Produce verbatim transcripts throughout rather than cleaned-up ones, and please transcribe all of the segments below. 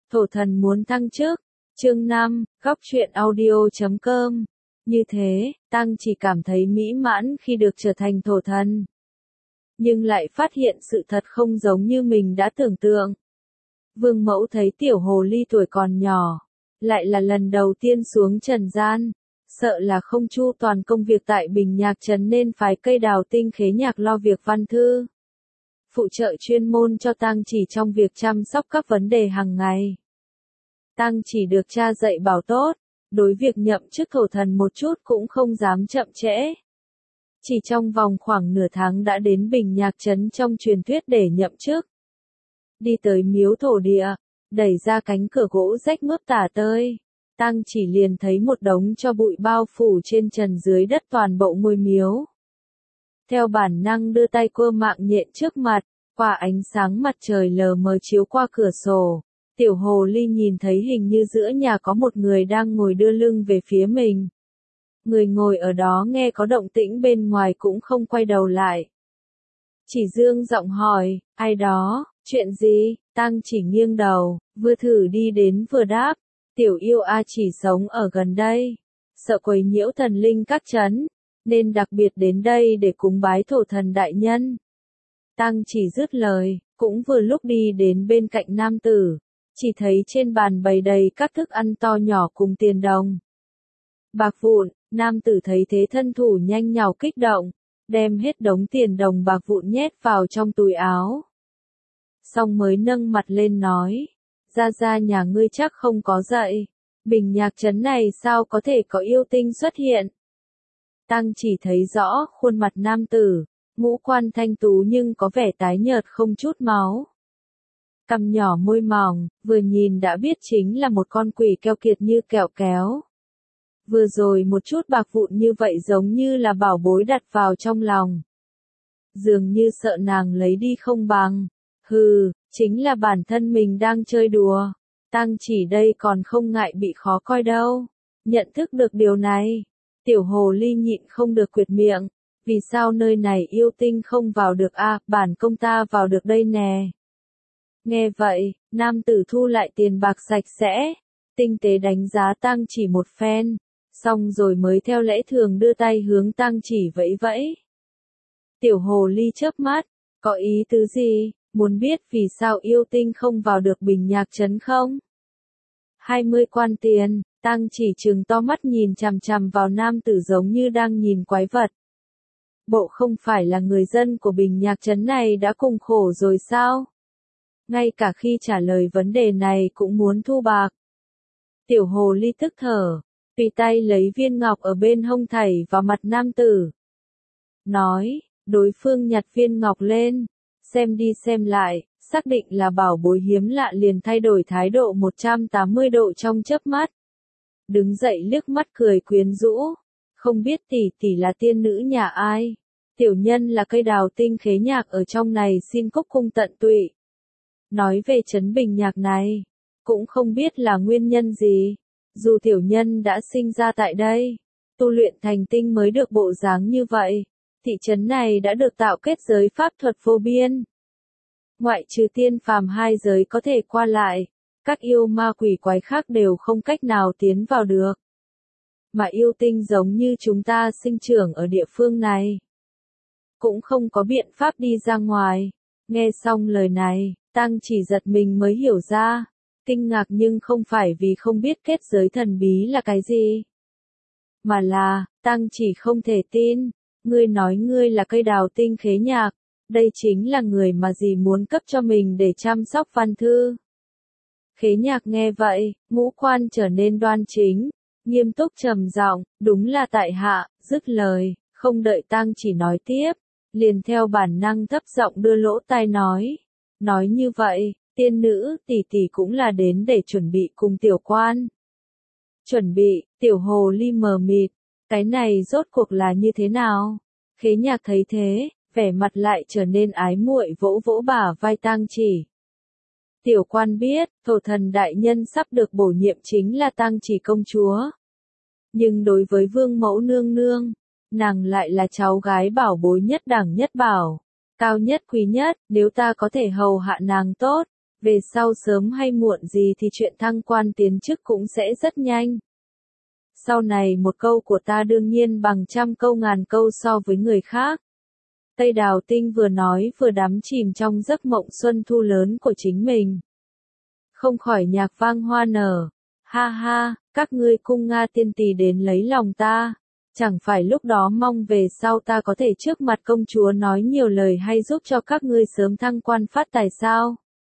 Thổ thần muốn thăng chức. Chương năm, góc truyện audio chấm com. Như thế, Tăng chỉ cảm thấy mỹ mãn khi được trở thành thổ thần. Nhưng lại phát hiện sự thật không giống như mình đã tưởng tượng. Vương mẫu thấy tiểu hồ ly tuổi còn nhỏ, lại là lần đầu tiên xuống trần gian, sợ là không chu toàn công việc tại Bình Nhạc Trấn nên phái cây đào tinh khế nhạc lo việc văn thư. Phụ trợ chuyên môn cho Tăng chỉ trong việc chăm sóc các vấn đề hàng ngày. Tăng chỉ được cha dạy bảo tốt, đối việc nhậm chức thổ thần một chút cũng không dám chậm trễ. Chỉ trong vòng khoảng nửa tháng đã đến Bình Nhạc Trấn trong truyền thuyết để nhậm chức. Đi tới miếu thổ địa, đẩy ra cánh cửa gỗ rách mướp tả tơi, Tăng chỉ liền thấy một đống cho bụi bao phủ trên trần dưới đất toàn bộ ngôi miếu. Theo bản năng đưa tay quơ mạng nhện trước mặt, qua ánh sáng mặt trời lờ mờ chiếu qua cửa sổ, tiểu hồ ly nhìn thấy hình như giữa nhà có một người đang ngồi đưa lưng về phía mình. Người ngồi ở đó nghe có động tĩnh bên ngoài cũng không quay đầu lại. Chỉ dương giọng hỏi, ai đó, chuyện gì? Tăng chỉ nghiêng đầu, vừa thử đi đến vừa đáp, tiểu yêu A chỉ sống ở gần đây, sợ quấy nhiễu thần linh các trấn, nên đặc biệt đến đây để cúng bái thổ thần đại nhân. Tăng chỉ dứt lời, cũng vừa lúc đi đến bên cạnh nam tử, chỉ thấy trên bàn bày đầy các thức ăn to nhỏ cùng tiền đồng. Bạc vụn, nam tử thấy thế thân thủ nhanh nhào kích động, đem hết đống tiền đồng bạc vụn nhét vào trong túi áo. Xong mới nâng mặt lên nói, ra ra nhà ngươi chắc không có dạy, Bình Nhạc Trấn này sao có thể có yêu tinh xuất hiện. Tăng chỉ thấy rõ khuôn mặt nam tử, ngũ quan thanh tú nhưng có vẻ tái nhợt không chút máu. Cằm nhỏ môi mỏng, vừa nhìn đã biết chính là một con quỷ keo kiệt như kẹo kéo. Vừa rồi một chút bạc vụn như vậy giống như là bảo bối đặt vào trong lòng. Dường như sợ nàng lấy đi không bằng. Hừ, chính là bản thân mình đang chơi đùa. Tăng chỉ đây còn không ngại bị khó coi đâu. Nhận thức được điều này, tiểu hồ ly nhịn không được quyệt miệng. Vì sao nơi này yêu tinh không vào được a, à, bản công ta vào được đây nè. Nghe vậy, nam tử thu lại tiền bạc sạch sẽ, tinh tế đánh giá Tăng chỉ một phen, xong rồi mới theo lẽ thường đưa tay hướng Tăng chỉ vẫy vẫy. Tiểu hồ ly chớp mắt, có ý tứ gì, muốn biết vì sao yêu tinh không vào được Bình Nhạc Trấn không? Hai mươi quan tiền, Tăng chỉ trừng to mắt nhìn chằm chằm vào nam tử giống như đang nhìn quái vật. Bộ không phải là người dân của Bình Nhạc Trấn này đã cùng khổ rồi sao? Ngay cả khi trả lời vấn đề này cũng muốn thu bạc. Tiểu hồ ly tức thở, tùy tay lấy viên ngọc ở bên hông thảy vào mặt nam tử. Nói, đối phương nhặt viên ngọc lên, xem đi xem lại, xác định là bảo bối hiếm lạ liền thay đổi thái độ một trăm tám mươi độ trong chớp mắt. Đứng dậy liếc mắt cười quyến rũ, không biết tỷ tỷ là tiên nữ nhà ai, tiểu nhân là cây đào tinh khế nhạc ở trong này xin cúc cung tận tụy. Nói về trấn Bình Nhạc này, cũng không biết là nguyên nhân gì, dù tiểu nhân đã sinh ra tại đây, tu luyện thành tinh mới được bộ dáng như vậy, thị trấn này đã được tạo kết giới pháp thuật vô biên. Ngoại trừ tiên phàm hai giới có thể qua lại, các yêu ma quỷ quái khác đều không cách nào tiến vào được. Mà yêu tinh giống như chúng ta sinh trưởng ở địa phương này, cũng không có biện pháp đi ra ngoài. Nghe xong lời này, Tăng chỉ giật mình mới hiểu ra, kinh ngạc nhưng không phải vì không biết kết giới thần bí là cái gì. Mà là, Tăng chỉ không thể tin, ngươi nói ngươi là cây đào tinh khế nhạc, đây chính là người mà dì muốn cấp cho mình để chăm sóc văn thư. Khế nhạc nghe vậy, ngũ quan trở nên đoan chính, nghiêm túc trầm giọng, đúng là tại hạ, dứt lời, không đợi Tăng chỉ nói tiếp, liền theo bản năng thấp giọng đưa lỗ tai nói. Nói như vậy, tiên nữ, tỷ tỷ cũng là đến để chuẩn bị cùng tiểu quan. Chuẩn bị, tiểu hồ ly mờ mịt, cái này rốt cuộc là như thế nào? Khế nhạc thấy thế, vẻ mặt lại trở nên ái muội vỗ vỗ bả vai Tăng chỉ. Tiểu quan biết, thổ thần đại nhân sắp được bổ nhiệm chính là Tăng chỉ công chúa. Nhưng đối với vương mẫu nương nương, nàng lại là cháu gái bảo bối nhất đẳng nhất bảo. Cao nhất quý nhất, nếu ta có thể hầu hạ nàng tốt, Về sau sớm hay muộn gì thì chuyện thăng quan tiến chức cũng sẽ rất nhanh. Sau này một câu của ta đương nhiên bằng trăm câu ngàn câu so với người khác. Tây Đào Tinh vừa nói vừa đắm chìm trong giấc mộng xuân thu lớn của chính mình. Không khỏi nhạc vang hoa nở. Ha ha, các ngươi cung Nga tiên tỳ đến lấy lòng ta. Chẳng phải lúc đó mong về sau ta có thể trước mặt công chúa nói nhiều lời hay giúp cho các ngươi sớm thăng quan phát tài sao?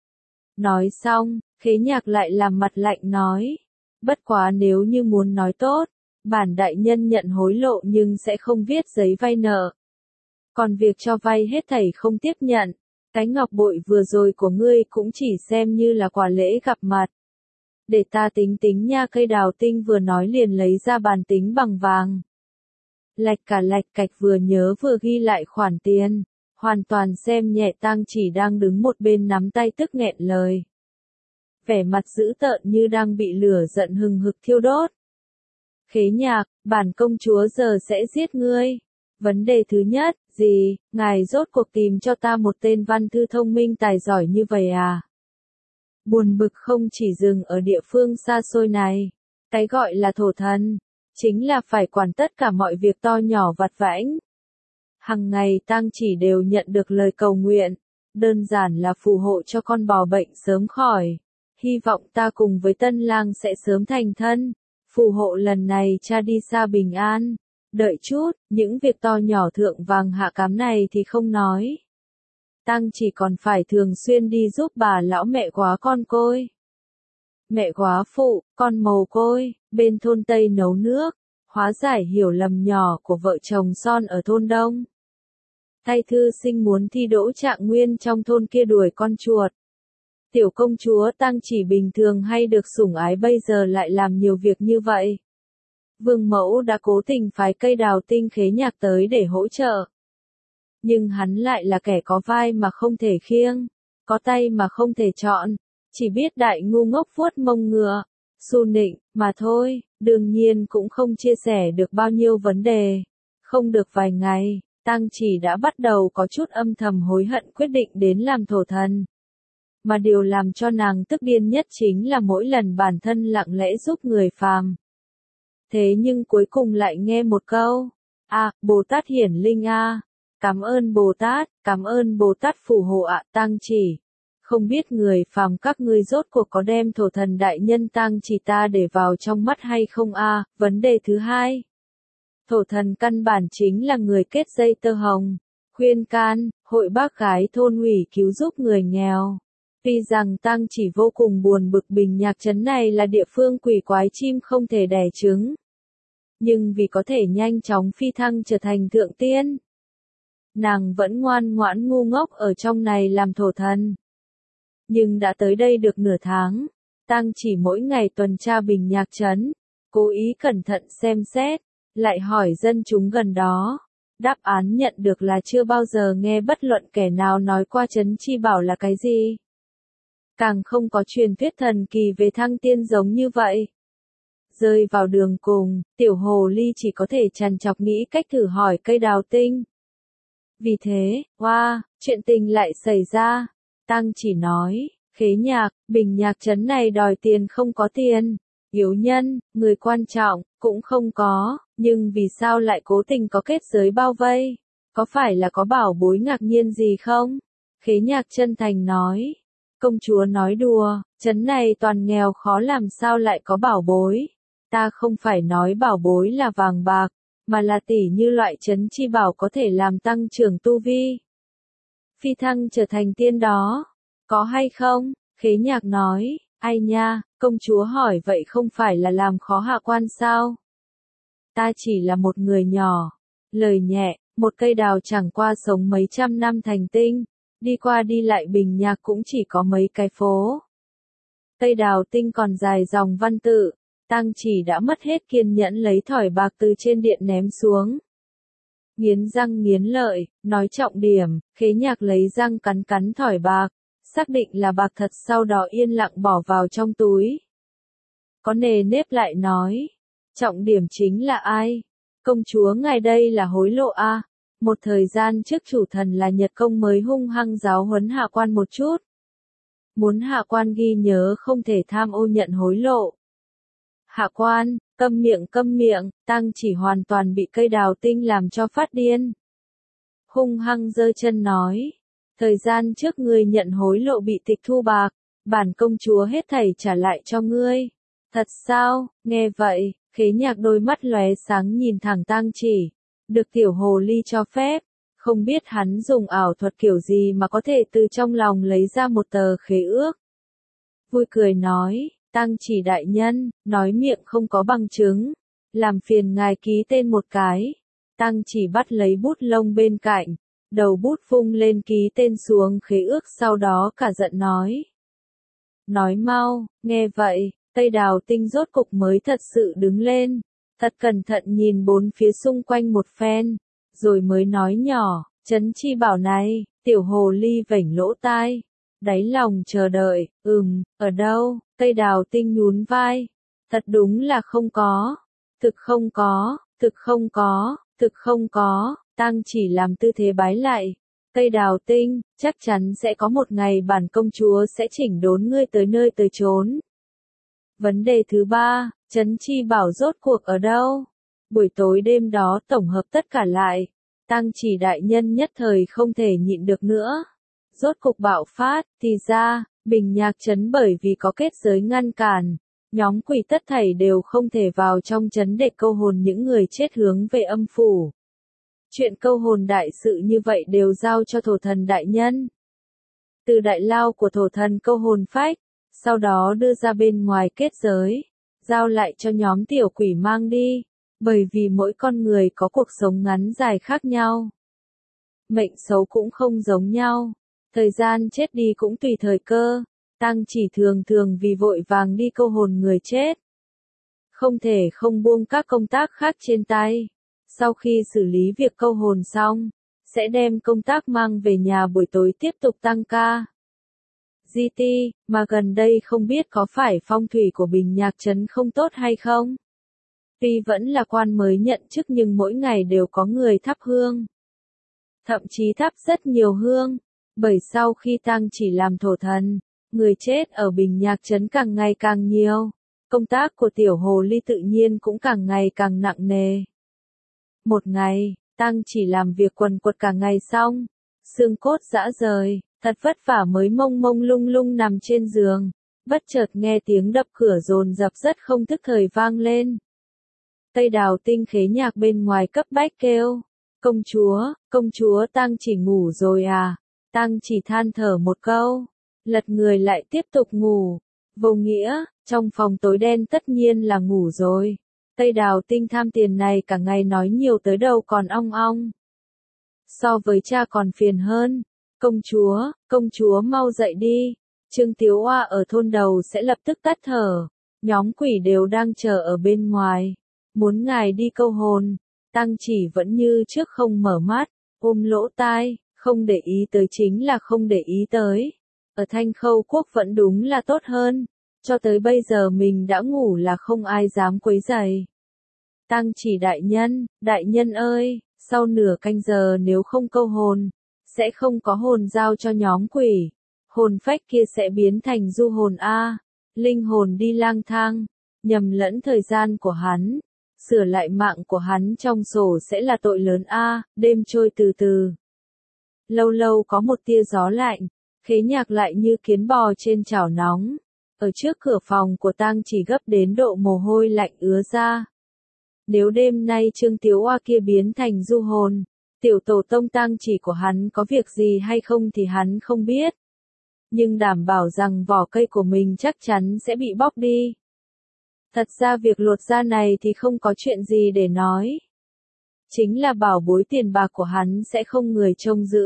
Nói xong, Khế Nhạc lại làm mặt lạnh nói. Bất quá nếu như muốn nói tốt, bản đại nhân nhận hối lộ nhưng sẽ không viết giấy vay nợ. Còn việc cho vay hết thảy không tiếp nhận, cái ngọc bội vừa rồi của ngươi cũng chỉ xem như là quà lễ gặp mặt. Để ta tính tính nha. Cây Đào Tinh vừa nói liền lấy ra bàn tính bằng vàng. Lạch cả lạch cạch vừa nhớ vừa ghi lại khoản tiền, hoàn toàn xem nhẹ Tang Chỉ đang đứng một bên nắm tay tức nghẹn lời. Vẻ mặt dữ tợn như đang bị lửa giận hừng hực thiêu đốt. Khế Nhạc, bản công chúa giờ sẽ giết ngươi. Vấn đề thứ nhất, gì, ngài rốt cuộc tìm cho ta một tên văn thư thông minh tài giỏi như vậy à? Buồn bực không chỉ dừng ở địa phương xa xôi này. Cái gọi là thổ thần, chính là phải quản tất cả mọi việc to nhỏ vặt vãnh. Hằng ngày Tang Chỉ đều nhận được lời cầu nguyện, đơn giản là phù hộ cho con bò bệnh sớm khỏi. Hy vọng ta cùng với tân lang sẽ sớm thành thân. Phù hộ lần này cha đi xa bình an. Đợi chút, những việc to nhỏ thượng vàng hạ cám này thì không nói. Tang Chỉ còn phải thường xuyên đi giúp bà lão mẹ quá con côi. Mẹ quá phụ, con mồ côi, bên thôn Tây nấu nước, hóa giải hiểu lầm nhỏ của vợ chồng Son ở thôn Đông. Thay thư sinh muốn thi đỗ trạng nguyên trong thôn kia đuổi con chuột. Tiểu công chúa Tang Chỉ bình thường hay được sủng ái bây giờ lại làm nhiều việc như vậy. Vương mẫu đã cố tình phái Cây Đào Tinh Khế Nhạc tới để hỗ trợ. Nhưng hắn lại là kẻ có vai mà không thể khiêng, có tay mà không thể chọn, chỉ biết đại ngu ngốc vuốt mông ngựa, su nịnh, mà thôi, đương nhiên cũng không chia sẻ được bao nhiêu vấn đề. Không được vài ngày, Tang Chỉ đã bắt đầu có chút âm thầm hối hận quyết định đến làm thổ thần. Mà điều làm cho nàng tức điên nhất chính là mỗi lần bản thân lặng lẽ giúp người phàm. Thế nhưng cuối cùng lại nghe một câu, à, Bồ Tát hiển linh a, à. Cảm ơn Bồ Tát, cảm ơn Bồ Tát phù hộ ạ. Tang Chỉ, không biết người phàm các ngươi rốt cuộc có đem thổ thần đại nhân Tang Chỉ ta để vào trong mắt hay không a? À? Vấn đề thứ hai, thổ thần căn bản chính là người kết dây tơ hồng, khuyên can, hội bác gái thôn ủy cứu giúp người nghèo. Tuy rằng Tang Chỉ vô cùng buồn bực Bình Nhạc trấn này là địa phương quỷ quái chim không thể đẻ trứng, nhưng vì có thể nhanh chóng phi thăng trở thành thượng tiên, nàng vẫn ngoan ngoãn ngu ngốc ở trong này làm thổ thần. Nhưng đã tới đây được nửa tháng, Tang Chỉ mỗi ngày tuần tra Bình Nhạc trấn, cố ý cẩn thận xem xét, lại hỏi dân chúng gần đó. Đáp án nhận được là chưa bao giờ nghe bất luận kẻ nào nói qua trấn chi bảo là cái gì. Càng không có truyền thuyết thần kỳ về thăng tiên giống như vậy. Rơi vào đường cùng, tiểu hồ ly chỉ có thể trằn trọc nghĩ cách thử hỏi Cây Đào Tinh. Vì thế, hoa, wow, chuyện tình lại xảy ra. Tang Chỉ nói, Khế Nhạc, Bình Nhạc trấn này đòi tiền không có tiền. Yếu nhân, người quan trọng, cũng không có, nhưng vì sao lại cố tình có kết giới bao vây? Có phải là có bảo bối ngạc nhiên gì không? Khế Nhạc chân thành nói. Công chúa nói đùa, trấn này toàn nghèo khó làm sao lại có bảo bối. Ta không phải nói bảo bối là vàng bạc, mà là tỷ như loại trấn chi bảo có thể làm tăng trưởng tu vi. Phi thăng trở thành tiên đó. Có hay không? Khế Nhạc nói, ai nha, công chúa hỏi vậy không phải là làm khó hạ quan sao? Ta chỉ là một người nhỏ. Lời nhẹ, một cây đào chẳng qua sống mấy trăm năm thành tinh. Đi qua đi lại Bình Nhạc cũng chỉ có mấy cái phố. Cây Đào Tinh còn dài dòng văn tự, Tang Chỉ đã mất hết kiên nhẫn lấy thỏi bạc từ trên điện ném xuống. Nghiến răng nghiến lợi, nói trọng điểm, Khế Nhạc lấy răng cắn cắn thỏi bạc, xác định là bạc thật sau đó yên lặng bỏ vào trong túi. Có nề nếp lại nói, trọng điểm chính là ai? Công chúa ngài đây là hối lộ a. À? Một thời gian trước chủ thần là Nhật Công mới hung hăng giáo huấn hạ quan một chút. muốn hạ quan ghi nhớ không thể tham ô nhận hối lộ. Hạ quan, câm miệng câm miệng, Tang Chỉ hoàn toàn bị cây đào tinh làm cho phát điên. Hung hăng giơ chân nói, thời gian trước ngươi nhận hối lộ bị tịch thu bạc, bản công chúa hết thảy trả lại cho ngươi. Thật sao? Nghe vậy, Khế Nhạc đôi mắt lóe sáng nhìn thẳng Tang Chỉ, được tiểu hồ ly cho phép, không biết hắn dùng ảo thuật kiểu gì mà có thể từ trong lòng lấy ra một tờ khế ước. Vui cười nói, Tang Chỉ đại nhân, nói miệng không có bằng chứng, làm phiền ngài ký tên một cái. Tang Chỉ bắt lấy bút lông bên cạnh, đầu bút vung lên ký tên xuống khế ước, sau đó cả giận nói. Nói mau, nghe vậy, Tây Đào Tinh rốt cục mới thật sự đứng lên, thật cẩn thận nhìn bốn phía xung quanh một phen, rồi mới nói nhỏ, Trấn Chi Bảo này, tiểu hồ ly vểnh lỗ tai, đáy lòng chờ đợi, ừm, ở đâu? Tây Đào Tinh nhún vai, thật đúng là không có, thực không có, thực không có, thực không có. Tang Chỉ làm tư thế bái lại, Tây Đào Tinh, chắc chắn sẽ có một ngày bản công chúa sẽ chỉnh đốn ngươi tới nơi tới chốn. Vấn đề thứ ba, Trấn Chi Bảo rốt cuộc ở đâu? Buổi tối đêm đó tổng hợp tất cả lại, Tang Chỉ đại nhân nhất thời không thể nhịn được nữa. Rốt cục bạo phát, thì ra, Bình Nhạc Trấn bởi vì có kết giới ngăn cản, nhóm quỷ tất thảy đều không thể vào trong trấn để câu hồn những người chết hướng về âm phủ. Chuyện câu hồn đại sự như vậy đều giao cho thổ thần đại nhân. Từ đại lao của thổ thần câu hồn phách, sau đó đưa ra bên ngoài kết giới, giao lại cho nhóm tiểu quỷ mang đi, bởi vì mỗi con người có cuộc sống ngắn dài khác nhau. Mệnh xấu cũng không giống nhau, thời gian chết đi cũng tùy thời cơ, Tang Chỉ thường thường vì vội vàng đi câu hồn người chết. Không thể không buông các công tác khác trên tay. Sau khi xử lý việc câu hồn xong, sẽ đem công tác mang về nhà buổi tối tiếp tục tăng ca. giê tê, mà gần đây không biết có phải phong thủy của Bình Nhạc Trấn không tốt hay không? Tuy vẫn là quan mới nhận chức nhưng mỗi ngày đều có người thắp hương. Thậm chí thắp rất nhiều hương, bởi sau khi Tang Chỉ làm thổ thần, người chết ở Bình Nhạc Trấn càng ngày càng nhiều, công tác của tiểu hồ ly tự nhiên cũng càng ngày càng nặng nề. Một ngày, Tang Chỉ làm việc quần quật cả ngày xong, xương cốt rã rời, thật vất vả mới mông mông lung lung nằm trên giường, bất chợt nghe tiếng đập cửa dồn dập rất không thức thời vang lên. Tây Đào Tinh Khế Nhạc bên ngoài cấp bách kêu, công chúa, công chúa Tang Chỉ ngủ rồi à? Tang Chỉ than thở một câu, lật người lại tiếp tục ngủ. Vô nghĩa, trong phòng tối đen tất nhiên là ngủ rồi. Tây Đào Tinh tham tiền này cả ngày nói nhiều tới đâu còn ong ong. So với cha còn phiền hơn. Công chúa, công chúa mau dậy đi. Trương Tiếu Oa ở thôn đầu sẽ lập tức tắt thở. Nhóm quỷ đều đang chờ ở bên ngoài. Muốn ngài đi câu hồn. Tang Chỉ vẫn như trước không mở mắt, ôm lỗ tai, không để ý tới chính là không để ý tới. Ở Thanh Khâu Quốc vẫn đúng là tốt hơn. Cho tới bây giờ mình đã ngủ là không ai dám quấy rầy. Tang Chỉ đại nhân, đại nhân ơi, sau nửa canh giờ nếu không câu hồn, sẽ không có hồn giao cho nhóm quỷ. Hồn phách kia sẽ biến thành du hồn A, linh hồn đi lang thang, nhầm lẫn thời gian của hắn. Sửa lại mạng của hắn trong sổ sẽ là tội lớn A, đêm trôi từ từ. Lâu lâu có một tia gió lạnh, Khế Nhạc lại như kiến bò trên chảo nóng. Ở trước cửa phòng của Tang Chỉ gấp đến độ mồ hôi lạnh ứa ra. Nếu đêm nay Trương Tiếu Oa kia biến thành du hồn, tiểu tổ tông Tang Chỉ của hắn có việc gì hay không thì hắn không biết. Nhưng đảm bảo rằng vỏ cây của mình chắc chắn sẽ bị bóc đi. Thật ra việc lột da này thì không có chuyện gì để nói. Chính là bảo bối tiền bạc của hắn sẽ không người trông giữ.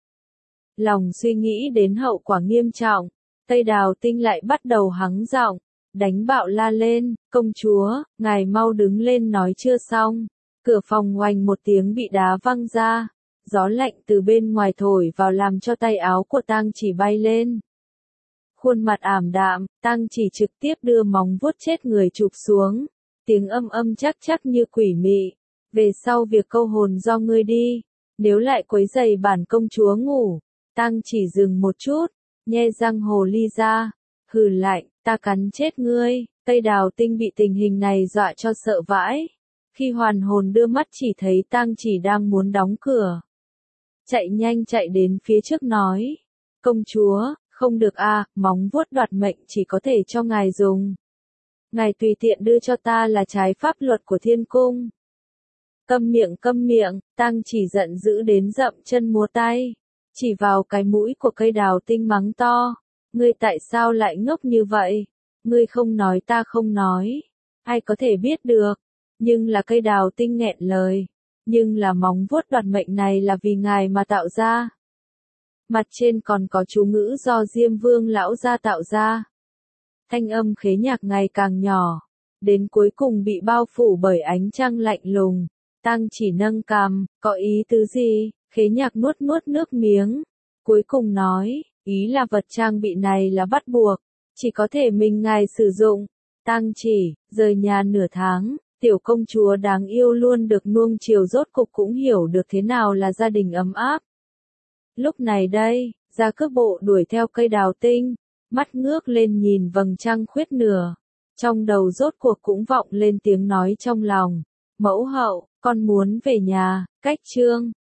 Lòng suy nghĩ đến hậu quả nghiêm trọng, Tây Đào Tinh lại bắt đầu hắng giọng, đánh bạo la lên, công chúa, ngài mau đứng lên nói chưa xong. Cửa phòng oành một tiếng bị đá văng ra, gió lạnh từ bên ngoài thổi vào làm cho tay áo của Tang Chỉ bay lên. Khuôn mặt ảm đạm, Tang Chỉ trực tiếp đưa móng vuốt chết người chụp xuống, tiếng âm âm chắc chắc như quỷ mị. Về sau việc câu hồn do ngươi đi, nếu lại quấy rầy bản công chúa ngủ. Tang Chỉ dừng một chút, nhe răng hồ ly ra, hừ lạnh, ta cắn chết ngươi. Cây đào tinh bị tình hình này dọa cho sợ vãi. Khi hoàn hồn đưa mắt chỉ thấy Tang Chỉ đang muốn đóng cửa. Chạy nhanh chạy đến phía trước nói. Công chúa, không được a, móng vuốt đoạt mệnh chỉ có thể cho ngài dùng. Ngài tùy tiện đưa cho ta là trái pháp luật của thiên cung. Câm miệng câm miệng, Tang Chỉ giận dữ đến dậm chân múa tay. Chỉ vào cái mũi của cây đào tinh mắng to. Ngươi tại sao lại ngốc như vậy? Ngươi không nói ta không nói. Ai có thể biết được. Nhưng là cây đào tinh nghẹn lời. Nhưng là móng vuốt đoạt mệnh này là vì ngài mà tạo ra. Mặt trên còn có chú ngữ do Diêm Vương lão gia tạo ra. Thanh âm khế nhạc ngày càng nhỏ. Đến cuối cùng bị bao phủ bởi ánh trăng lạnh lùng. Tang Chỉ nâng cằm, có ý tứ gì? Khế nhạc nuốt nuốt nước miếng. Cuối cùng nói, ý là vật trang bị này là bắt buộc. Chỉ có thể mình ngài sử dụng. Tang Chỉ, rời nhà nửa tháng, tiểu công chúa đáng yêu luôn được nuông chiều rốt cục cũng hiểu được thế nào là gia đình ấm áp. Lúc này đây, Gia Cước Bộ đuổi theo cây đào tinh, mắt ngước lên nhìn vầng trăng khuyết nửa. Trong đầu rốt cuộc cũng vọng lên tiếng nói trong lòng. Mẫu hậu, con muốn về nhà, cách chương.